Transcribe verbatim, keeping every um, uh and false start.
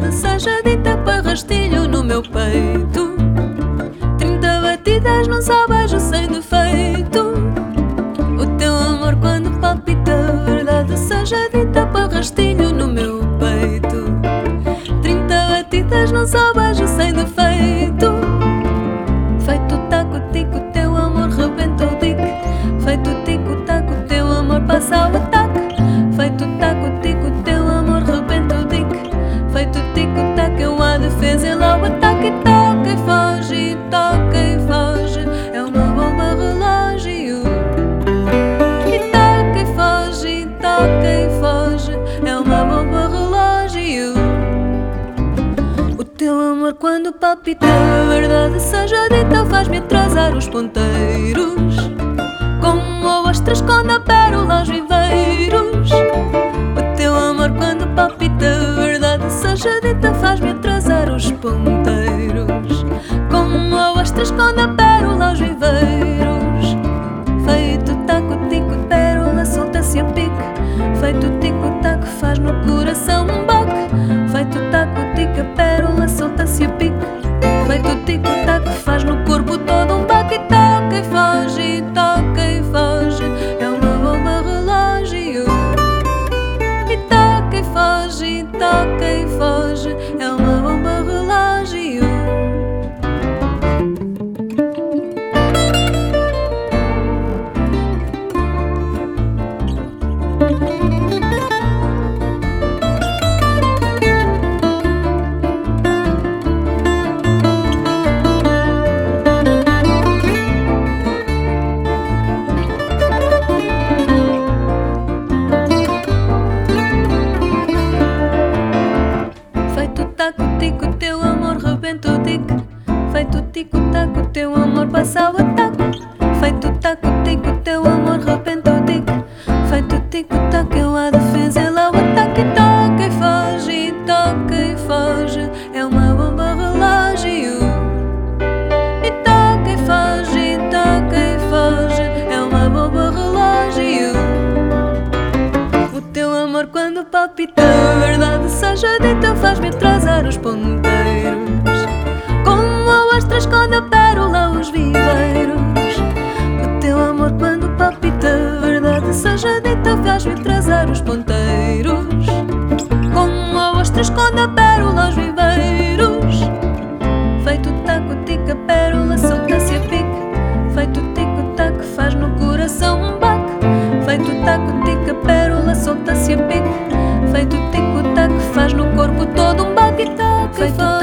verdade seja dita, põe rastilho no meu peito. Trinta batidas num só beijo sem defeito. O teu amor quando palpita, a verdade seja dita, põe rastilho no meu peito. Trinta batidas num só beijo sem defeito. Feito taco-tico, teu amor rebenta o dique. Feito tico-taco, teu amor passa o ataque. Feito taco-tico, teu amor rebenta o dique. Feito tico-taco, eu a defesa, ele ao ataque. E toca e foge, e toca e foge, é uma bomba relógio. E toca e foge, e toca e foge, é uma bomba relógio. O teu amor quando palpita, a verdade seja dita, faz-me atrasar os ponteiros, como ostras quando a pérola aos viveiros. O teu amor quando palpita, a verdade seja dita, faz-me atrasar os ponteiros, como ostras quando a pérola aos viveiros. Feito taco-tico, pérola solta-se a pique. Feito tico-taco, faz no coração um baque. Feito taco-tico, a pérola solta-se a pique. Feito tico-taco, faz no corpo todo um baque. E toca e foge, e toca e foge, é uma bomba relógio. E toca e foge, e toca e foge, é uma bomba relógio. Feito taco-tico, teu amor rebenta o dique. Feito tico-taco, teu amor passa o ataque. Feito taco-tico, teu amor rebenta o dique. Feito tico-taco, eu a defesa, ele ao ataque. E toca e foge, e toca e foge, é uma bomba relógio. E toca e foge, e toca e foge, é uma bomba relógio. O teu amor quando palpita, a verdade seja dita, faz-me atrasar os ponteiros, como ostras quando a pérola os viveiros. O teu amor quando palpita, a verdade seja dita, faz-me atrasar os ponteiros, como ostras quando a pérola os viveiros. Feito taco-tico, a pérola solta-se a pique. Feito tico-taco, faz no coração um baque. Feito taco-tico, a pérola solta-se a pique. Feito tico-taco, faz no corpo todo um baque. E toca e foge.